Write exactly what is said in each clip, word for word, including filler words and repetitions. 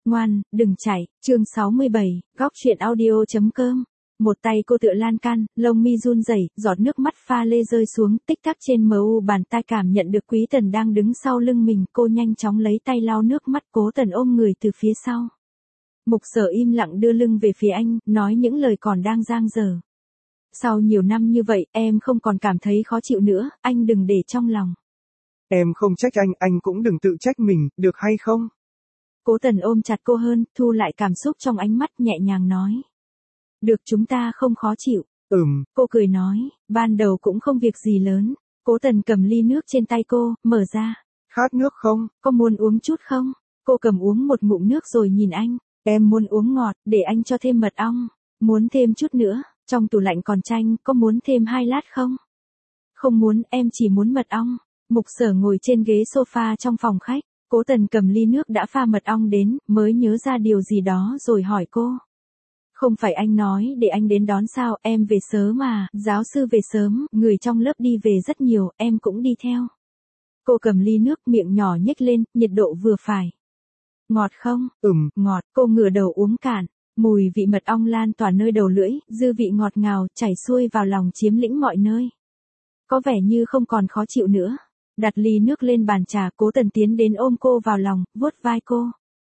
Ngoan, đừng chạy, chương sáu mươi bảy, góc chuyện audio.com. Một tay cô tựa lan can, lông mi run rẩy, giọt nước mắt pha lê rơi xuống, tích tắc trên mờ u bàn tay cảm nhận được Quý Tần đang đứng sau lưng mình, cô nhanh chóng lấy tay lau nước mắt. Cố Tần ôm người từ phía sau. Mục Sở im lặng đưa lưng về phía anh, nói những lời còn đang dang dở. Sau nhiều năm như vậy, em không còn cảm thấy khó chịu nữa, anh đừng để trong lòng. Em không trách anh, anh cũng đừng tự trách mình, được hay không? Cố Tần ôm chặt cô hơn, thu lại cảm xúc trong ánh mắt, nhẹ nhàng nói. Được, chúng ta không khó chịu. Ừm. Cô cười nói, ban đầu cũng không việc gì lớn. Cố Tần cầm ly nước trên tay cô, mở ra. Khát nước không? Có muốn uống chút không? Cô cầm uống một ngụm nước rồi nhìn anh. Em muốn uống ngọt, để anh cho thêm mật ong. Muốn thêm chút nữa, trong tủ lạnh còn chanh, có muốn thêm hai lát không? Không muốn, em chỉ muốn mật ong. Mục Sở ngồi trên ghế sofa trong phòng khách. Cố Tần cầm ly nước đã pha mật ong đến, mới nhớ ra điều gì đó rồi hỏi cô. Không phải anh nói để anh đến đón sao, em về sớm mà, giáo sư về sớm, người trong lớp đi về rất nhiều, em cũng đi theo. Cô cầm ly nước, miệng nhỏ nhếch lên, nhiệt độ vừa phải. Ngọt không? Ừm. Ngọt, cô ngửa đầu uống cạn. Mùi vị mật ong lan tỏa nơi đầu lưỡi, dư vị ngọt ngào, chảy xuôi vào lòng chiếm lĩnh mọi nơi. Có vẻ như không còn khó chịu nữa. Đặt ly nước lên bàn trà, Cố Tần tiến đến ôm cô vào lòng, vuốt vai cô.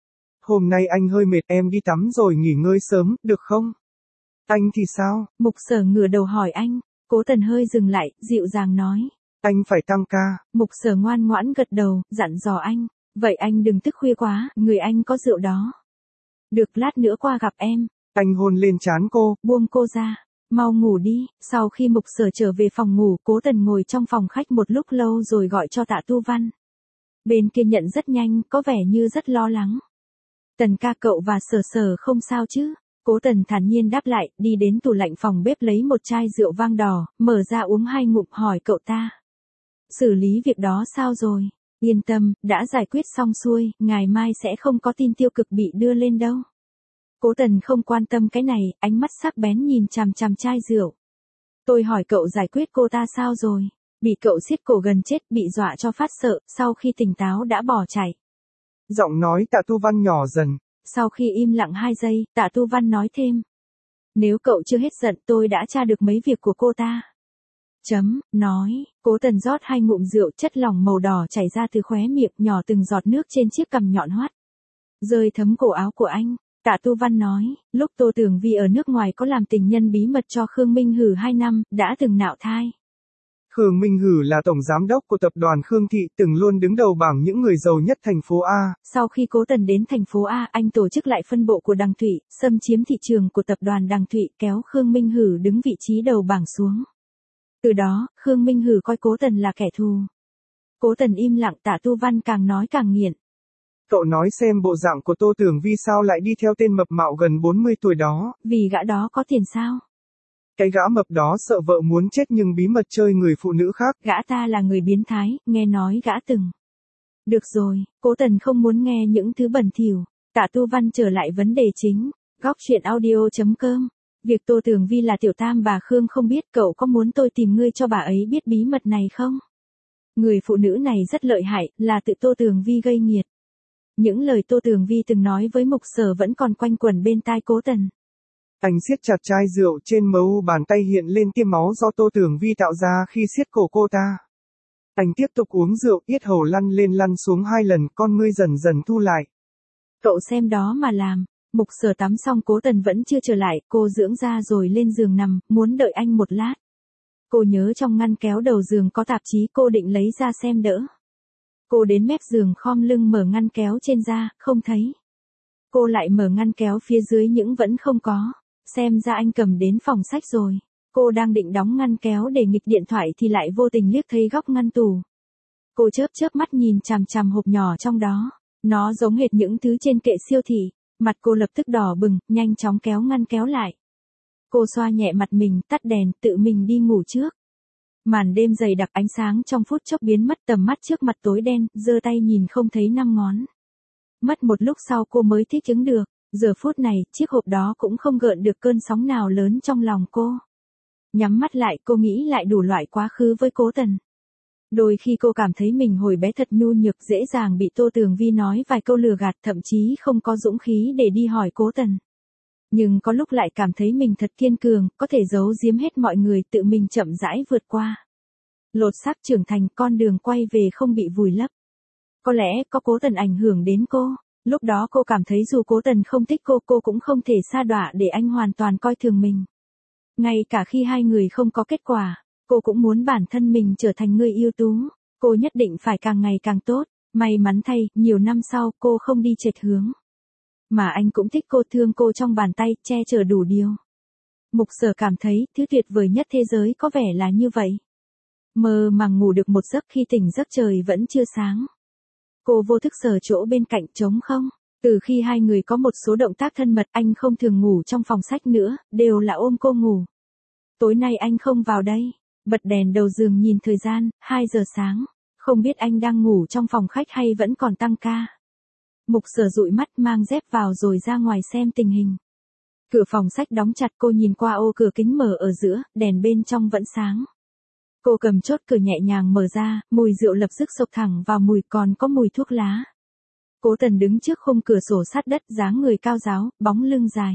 Hôm nay anh hơi mệt, em đi tắm rồi nghỉ ngơi sớm, được không? Anh thì sao? Mục Sở ngửa đầu hỏi anh. Cố Tần hơi dừng lại, dịu dàng nói. Anh phải tăng ca. Mục Sở ngoan ngoãn gật đầu, dặn dò anh. Vậy anh đừng thức khuya quá, người anh có rượu đó. Được, lát nữa qua gặp em. Anh hôn lên trán cô. Buông cô ra. Mau ngủ đi. Sau khi Mục Sở trở về phòng ngủ, Cố Tần ngồi trong phòng khách một lúc lâu rồi gọi cho Tạ Tu Văn. Bên kia nhận rất nhanh, có vẻ như rất lo lắng. Tần ca, cậu và Sở Sở không sao chứ? Cố Tần thản nhiên đáp lại, đi đến tủ lạnh phòng bếp lấy một chai rượu vang đỏ, mở ra uống hai ngụm, hỏi cậu ta. Xử lý việc đó sao rồi? Yên tâm, đã giải quyết xong xuôi, ngày mai sẽ không có tin tiêu cực bị đưa lên đâu. Cố Tần không quan tâm cái này, ánh mắt sắc bén nhìn chằm chằm chai rượu. Tôi hỏi cậu giải quyết cô ta sao rồi? Bị cậu siết cổ gần chết, bị dọa cho phát sợ, sau khi tỉnh táo đã bỏ chạy. Giọng nói Tạ Tu Văn nhỏ dần. Sau khi im lặng hai giây, Tạ Tu Văn nói thêm. Nếu cậu chưa hết giận, tôi đã tra được mấy việc của cô ta. Chấm, nói, Cố Tần rót hai ngụm rượu, chất lỏng màu đỏ chảy ra từ khóe miệng, nhỏ từng giọt nước trên chiếc cằm nhọn hoắt. Rơi thấm cổ áo của anh. Tạ Tu Văn nói, lúc Tô Tường Vi ở nước ngoài có làm tình nhân bí mật cho Khương Minh Hử hai năm, đã từng nạo thai. Khương Minh Hử là tổng giám đốc của tập đoàn Khương Thị, từng luôn đứng đầu bảng những người giàu nhất thành phố A. Sau khi Cố Tần đến thành phố A, anh tổ chức lại phân bộ của Đằng Thụy, xâm chiếm thị trường của tập đoàn Đằng Thụy, kéo Khương Minh Hử đứng vị trí đầu bảng xuống. Từ đó, Khương Minh Hử coi Cố Tần là kẻ thù. Cố Tần im lặng, Tạ Tu Văn càng nói càng nghiện. Cậu nói xem bộ dạng của Tô Tường Vi sao lại đi theo tên mập mạo gần bốn mươi tuổi đó. Vì gã đó có tiền sao? Cái gã mập đó sợ vợ muốn chết nhưng bí mật chơi người phụ nữ khác. Gã ta là người biến thái, nghe nói gã từng. Được rồi, Cố Tần không muốn nghe những thứ bẩn thỉu. Tạ Tu Văn trở lại vấn đề chính. Góc chuyện audio.com. Việc Tô Tường Vi là tiểu tam bà Khương không biết, cậu có muốn tôi tìm ngươi cho bà ấy biết bí mật này không? Người phụ nữ này rất lợi hại, là tự Tô Tường Vi gây nghiệt. Những lời Tô Tường Vi từng nói với Mục Sở vẫn còn quanh quẩn bên tai Cố Tần. Anh siết chặt chai rượu, trên mờ u bàn tay hiện lên tia máu do Tô Tường Vi tạo ra khi siết cổ cô ta. Anh tiếp tục uống rượu, yết hầu lăn lên lăn xuống hai lần, con ngươi dần dần thu lại. Cậu xem đó mà làm. Mục Sở tắm xong, Cố Tần vẫn chưa trở lại, cô dưỡng da rồi lên giường nằm, muốn đợi anh một lát. Cô nhớ trong ngăn kéo đầu giường có tạp chí, cô định lấy ra xem đỡ. Cô đến mép giường khom lưng mở ngăn kéo trên ra, không thấy. Cô lại mở ngăn kéo phía dưới, những vẫn không có. Xem ra anh cầm đến phòng sách rồi. Cô đang định đóng ngăn kéo để nghịch điện thoại thì lại vô tình liếc thấy góc ngăn tủ. Cô chớp chớp mắt nhìn chằm chằm hộp nhỏ trong đó. Nó giống hệt những thứ trên kệ siêu thị. Mặt cô lập tức đỏ bừng, nhanh chóng kéo ngăn kéo lại. Cô xoa nhẹ mặt mình, tắt đèn, tự mình đi ngủ trước. Màn đêm dày đặc, ánh sáng trong phút chốc biến mất, tầm mắt trước mặt tối đen, giơ tay nhìn không thấy năm ngón. Mất một lúc sau cô mới thích ứng được. Giờ phút này, chiếc hộp đó cũng không gợn được cơn sóng nào lớn trong lòng cô. Nhắm mắt lại, cô nghĩ lại đủ loại quá khứ với Cố Tần. Đôi khi cô cảm thấy mình hồi bé thật nhu nhược, dễ dàng bị Tô Tường Vi nói vài câu lừa gạt, thậm chí không có dũng khí để đi hỏi Cố Tần. Nhưng có lúc lại cảm thấy mình thật kiên cường, có thể giấu giếm hết mọi người, tự mình chậm rãi vượt qua. Lột xác trưởng thành, con đường quay về không bị vùi lấp. Có lẽ có Cố Tần ảnh hưởng đến cô. Lúc đó cô cảm thấy dù Cố Tần không thích cô, cô cũng không thể sa đọa để anh hoàn toàn coi thường mình. Ngay cả khi hai người không có kết quả, cô cũng muốn bản thân mình trở thành người ưu tú. Cô nhất định phải càng ngày càng tốt. May mắn thay, nhiều năm sau, cô không đi chệch hướng. Mà anh cũng thích cô, thương cô trong bàn tay, che chở đủ điều. Mục Sở cảm thấy, thứ tuyệt vời nhất thế giới có vẻ là như vậy. Mơ màng ngủ được một giấc, khi tỉnh giấc trời vẫn chưa sáng. Cô vô thức sờ chỗ bên cạnh trống không. Từ khi hai người có một số động tác thân mật, anh không thường ngủ trong phòng sách nữa, đều là ôm cô ngủ. Tối nay anh không vào đây. Bật đèn đầu giường nhìn thời gian, hai giờ sáng. Không biết anh đang ngủ trong phòng khách hay vẫn còn tăng ca. Mục Sở dụi mắt, mang dép vào rồi ra ngoài xem tình hình. Cửa phòng sách đóng chặt, cô nhìn qua ô cửa kính mở ở giữa, đèn bên trong vẫn sáng. Cô cầm chốt cửa nhẹ nhàng mở ra, mùi rượu lập tức xộc thẳng vào mùi, còn có mùi thuốc lá. Cố Tần đứng trước khung cửa sổ sát đất, dáng người cao ráo, bóng lưng dài.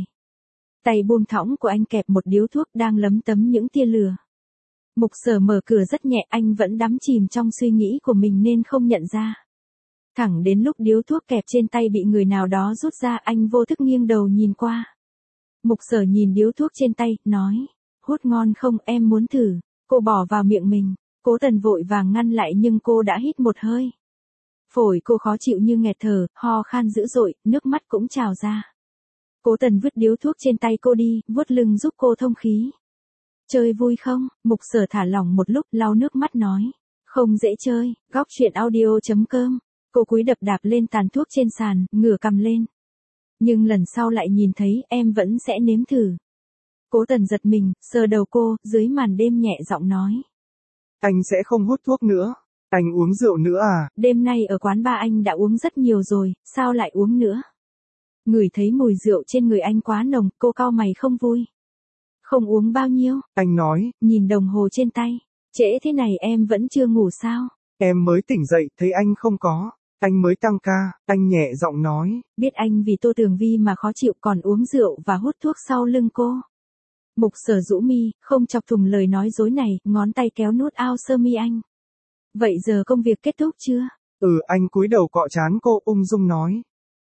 Tay buông thõng của anh kẹp một điếu thuốc đang lấm tấm những tia lửa. Mục Sở mở cửa rất nhẹ, anh vẫn đắm chìm trong suy nghĩ của mình nên không nhận ra. Thẳng đến lúc điếu thuốc kẹp trên tay bị người nào đó rút ra, anh vô thức nghiêng đầu nhìn qua. Mục Sở nhìn điếu thuốc trên tay, nói, hút ngon không, em muốn thử. Cô bỏ vào miệng mình. Cố Tần vội vàng ngăn lại nhưng cô đã hít một hơi. Phổi cô khó chịu như nghẹt thở, ho khan dữ dội, nước mắt cũng trào ra. Cố Tần vứt điếu thuốc trên tay cô đi, vuốt lưng giúp cô thông khí. Chơi vui không? Mục Sở thả lỏng một lúc, lau nước mắt nói. Không dễ chơi. Góc truyện audio chấm com. Cô cúi đập đạp lên tàn thuốc trên sàn, ngửa cầm lên. Nhưng lần sau lại nhìn thấy, em vẫn sẽ nếm thử. Cố Tần giật mình, sờ đầu cô, dưới màn đêm nhẹ giọng nói. Anh sẽ không hút thuốc nữa. Anh uống rượu nữa à? Đêm nay ở quán bar anh đã uống rất nhiều rồi, sao lại uống nữa? Ngửi thấy mùi rượu trên người anh quá nồng, cô cau mày không vui. Không uống bao nhiêu? Anh nói. Nhìn đồng hồ trên tay. Trễ thế này em vẫn chưa ngủ sao? Em mới tỉnh dậy, thấy anh không có. Anh mới tăng ca, anh nhẹ giọng nói. Biết anh vì Tô Tường Vi mà khó chịu còn uống rượu và hút thuốc sau lưng cô. Mục Sở rũ mi, không chọc thủng lời nói dối này, ngón tay kéo nút ao sơ mi anh. Vậy giờ công việc kết thúc chưa? Ừ, anh cúi đầu cọ trán cô, ung dung nói.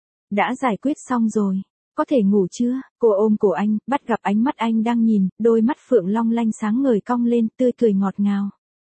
Đã giải quyết xong rồi. Có thể ngủ chưa? Cô ôm cổ anh, bắt gặp ánh mắt anh đang nhìn, đôi mắt phượng long lanh sáng ngời cong lên, tươi cười ngọt ngào.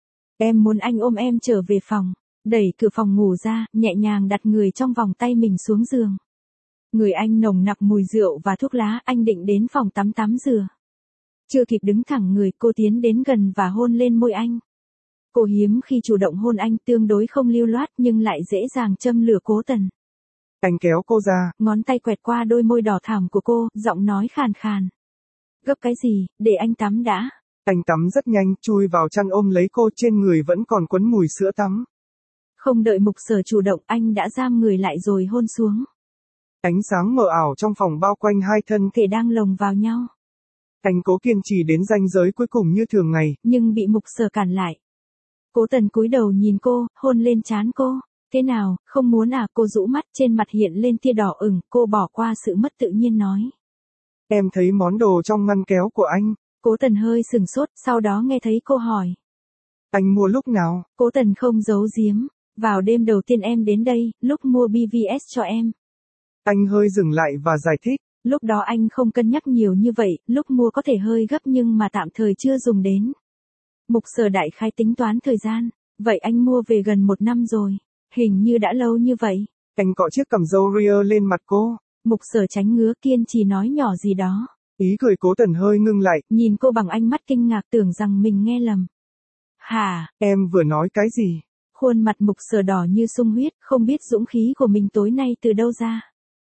Em muốn anh ôm em trở về phòng. Đẩy cửa phòng ngủ ra, nhẹ nhàng đặt người trong vòng tay mình xuống giường. Người anh nồng nặc mùi rượu và thuốc lá, anh định đến phòng tắm tắm rửa. Chưa kịp đứng thẳng người, cô tiến đến gần và hôn lên môi anh. Cô hiếm khi chủ động hôn anh, tương đối không lưu loát nhưng lại dễ dàng châm lửa Cố Tần. Anh kéo cô ra. Ngón tay quẹt qua đôi môi đỏ thẳm của cô, giọng nói khàn khàn. Gấp cái gì, để anh tắm đã. Anh tắm rất nhanh, chui vào chăn ôm lấy cô, trên người vẫn còn quấn mùi sữa tắm. Không đợi Mục Sở chủ động, anh đã giam người lại rồi hôn xuống. Ánh sáng mờ ảo trong phòng bao quanh hai thân thể đang lồng vào nhau. Anh cố kiên trì đến ranh giới cuối cùng như thường ngày, nhưng bị Mục Sở cản lại. Cố Tần cúi đầu nhìn cô, hôn lên trán cô. Thế nào, không muốn à? Cô rũ mắt, trên mặt hiện lên tia đỏ ửng, cô bỏ qua sự mất tự nhiên nói. Em thấy món đồ trong ngăn kéo của anh. Cố Tần hơi sừng sốt, sau đó nghe thấy cô hỏi. Anh mua lúc nào? Cố Tần không giấu giếm. Vào đêm đầu tiên em đến đây, lúc mua bê vê ét cho em. Anh hơi dừng lại và giải thích. Lúc đó anh không cân nhắc nhiều như vậy, lúc mua có thể hơi gấp nhưng mà tạm thời chưa dùng đến. Mục Sở đại khái tính toán thời gian. Vậy anh mua về gần một năm rồi. Hình như đã lâu như vậy. Anh cọ chiếc cằm râu ria lên mặt cô. Mục Sở tránh ngứa, kiên trì nói nhỏ gì đó. Ý cười Cố Tần hơi ngưng lại. Nhìn cô bằng ánh mắt kinh ngạc, tưởng rằng mình nghe lầm. Hả? Em vừa nói cái gì? Khuôn mặt Mục Sở đỏ như sung huyết, không biết dũng khí của mình tối nay từ đâu ra.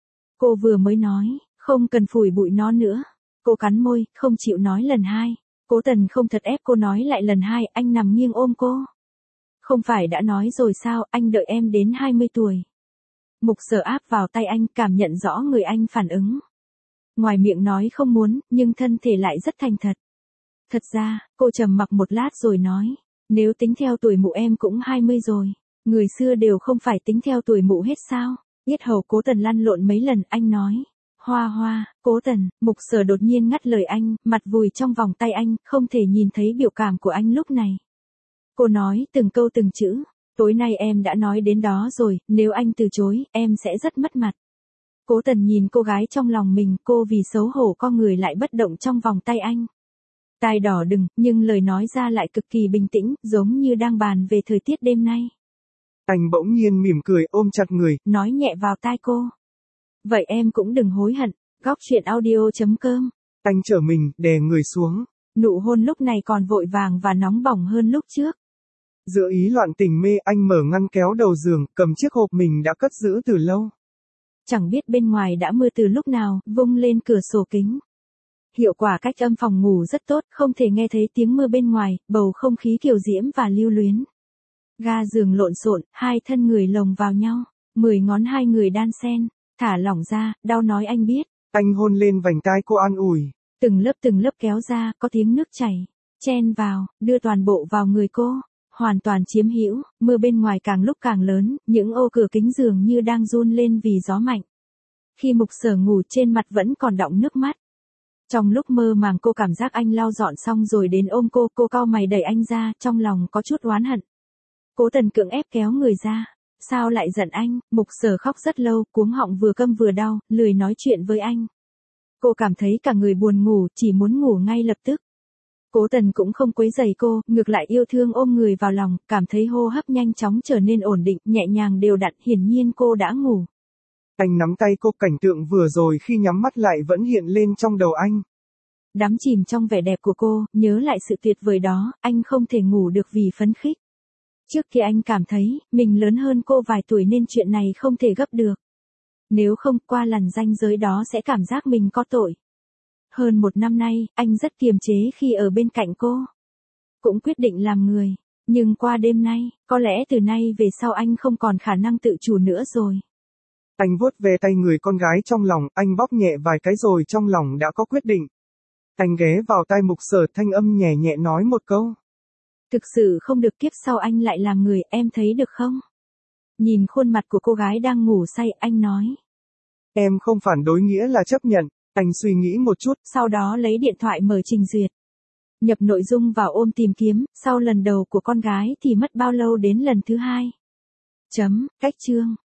Cô vừa mới nói, không cần phủi bụi nó nữa. Cô cắn môi, không chịu nói lần hai. Cố Tần không thật ép cô nói lại lần hai, anh nằm nghiêng ôm cô. Không phải đã nói rồi sao, anh đợi em đến hai mươi tuổi. Mục Sở áp vào tay anh, cảm nhận rõ người anh phản ứng. Ngoài miệng nói không muốn, nhưng thân thể lại rất thành thật. Thật ra, cô trầm mặc một lát rồi nói. Nếu tính theo tuổi mụ em cũng hai mươi rồi. Người xưa đều không phải tính theo tuổi mụ hết sao? Yết hầu Cố Tần lăn lộn mấy lần, anh nói. Hoa hoa, Cố Tần, Mục Sở đột nhiên ngắt lời anh, mặt vùi trong vòng tay anh, không thể nhìn thấy biểu cảm của anh lúc này. Cô nói từng câu từng chữ. Tối nay em đã nói đến đó rồi, nếu anh từ chối, em sẽ rất mất mặt. Cố Tần nhìn cô gái trong lòng mình, cô vì xấu hổ con người lại bất động trong vòng tay anh. Tai đỏ đừng, nhưng lời nói ra lại cực kỳ bình tĩnh, giống như đang bàn về thời tiết đêm nay. Anh bỗng nhiên mỉm cười ôm chặt người, nói nhẹ vào tai cô. Vậy em cũng đừng hối hận. Góc truyện audio chấm com. Anh trở mình, đè người xuống. Nụ hôn lúc này còn vội vàng và nóng bỏng hơn lúc trước. Giữa ý loạn tình mê, anh mở ngăn kéo đầu giường, cầm chiếc hộp mình đã cất giữ từ lâu. Chẳng biết bên ngoài đã mưa từ lúc nào, vung lên cửa sổ kính. Hiệu quả cách âm phòng ngủ rất tốt, không thể nghe thấy tiếng mưa bên ngoài, bầu không khí kiều diễm và lưu luyến. Ga giường lộn xộn, hai thân người lồng vào nhau, mười ngón hai người đan xen, thả lỏng ra, đau nói anh biết. Anh hôn lên vành tai cô an ủi. Từng lớp từng lớp kéo ra, có tiếng nước chảy, chen vào, đưa toàn bộ vào người cô, hoàn toàn chiếm hữu. Mưa bên ngoài càng lúc càng lớn, những ô cửa kính giường như đang run lên vì gió mạnh. Khi Mục Sở ngủ trên mặt vẫn còn đọng nước mắt. Trong lúc mơ màng cô cảm giác anh lau dọn xong rồi đến ôm cô, cô cau mày đẩy anh ra, trong lòng có chút oán hận. Cố Tần cưỡng ép kéo người ra. Sao lại giận anh? Mục Sở khóc rất lâu, cuống họng vừa câm vừa đau, lười nói chuyện với anh. Cô cảm thấy cả người buồn ngủ, chỉ muốn ngủ ngay lập tức. Cố Tần cũng không quấy rầy cô, ngược lại yêu thương ôm người vào lòng, cảm thấy hô hấp nhanh chóng trở nên ổn định, nhẹ nhàng đều đặn, hiển nhiên cô đã ngủ. Anh nắm tay cô, cảnh tượng vừa rồi khi nhắm mắt lại vẫn hiện lên trong đầu anh. Đắm chìm trong vẻ đẹp của cô, nhớ lại sự tuyệt vời đó, anh không thể ngủ được vì phấn khích. Trước kia anh cảm thấy, mình lớn hơn cô vài tuổi nên chuyện này không thể gấp được. Nếu không qua lần ranh giới đó sẽ cảm giác mình có tội. Hơn một năm nay, anh rất kiềm chế khi ở bên cạnh cô. Cũng quyết định làm người. Nhưng qua đêm nay, có lẽ từ nay về sau anh không còn khả năng tự chủ nữa rồi. Anh vuốt về tay người con gái trong lòng, anh bóp nhẹ vài cái rồi trong lòng đã có quyết định. Anh ghé vào tai Mục Sở, thanh âm nhẹ nhẹ nói một câu. Thực sự không được, kiếp sau anh lại làm người, em thấy được không? Nhìn khuôn mặt của cô gái đang ngủ say, anh nói. Em không phản đối nghĩa là chấp nhận. Anh suy nghĩ một chút, sau đó lấy điện thoại mở trình duyệt. Nhập nội dung vào ôm tìm kiếm, sau lần đầu của con gái thì mất bao lâu đến lần thứ hai? Chấm, cách chương.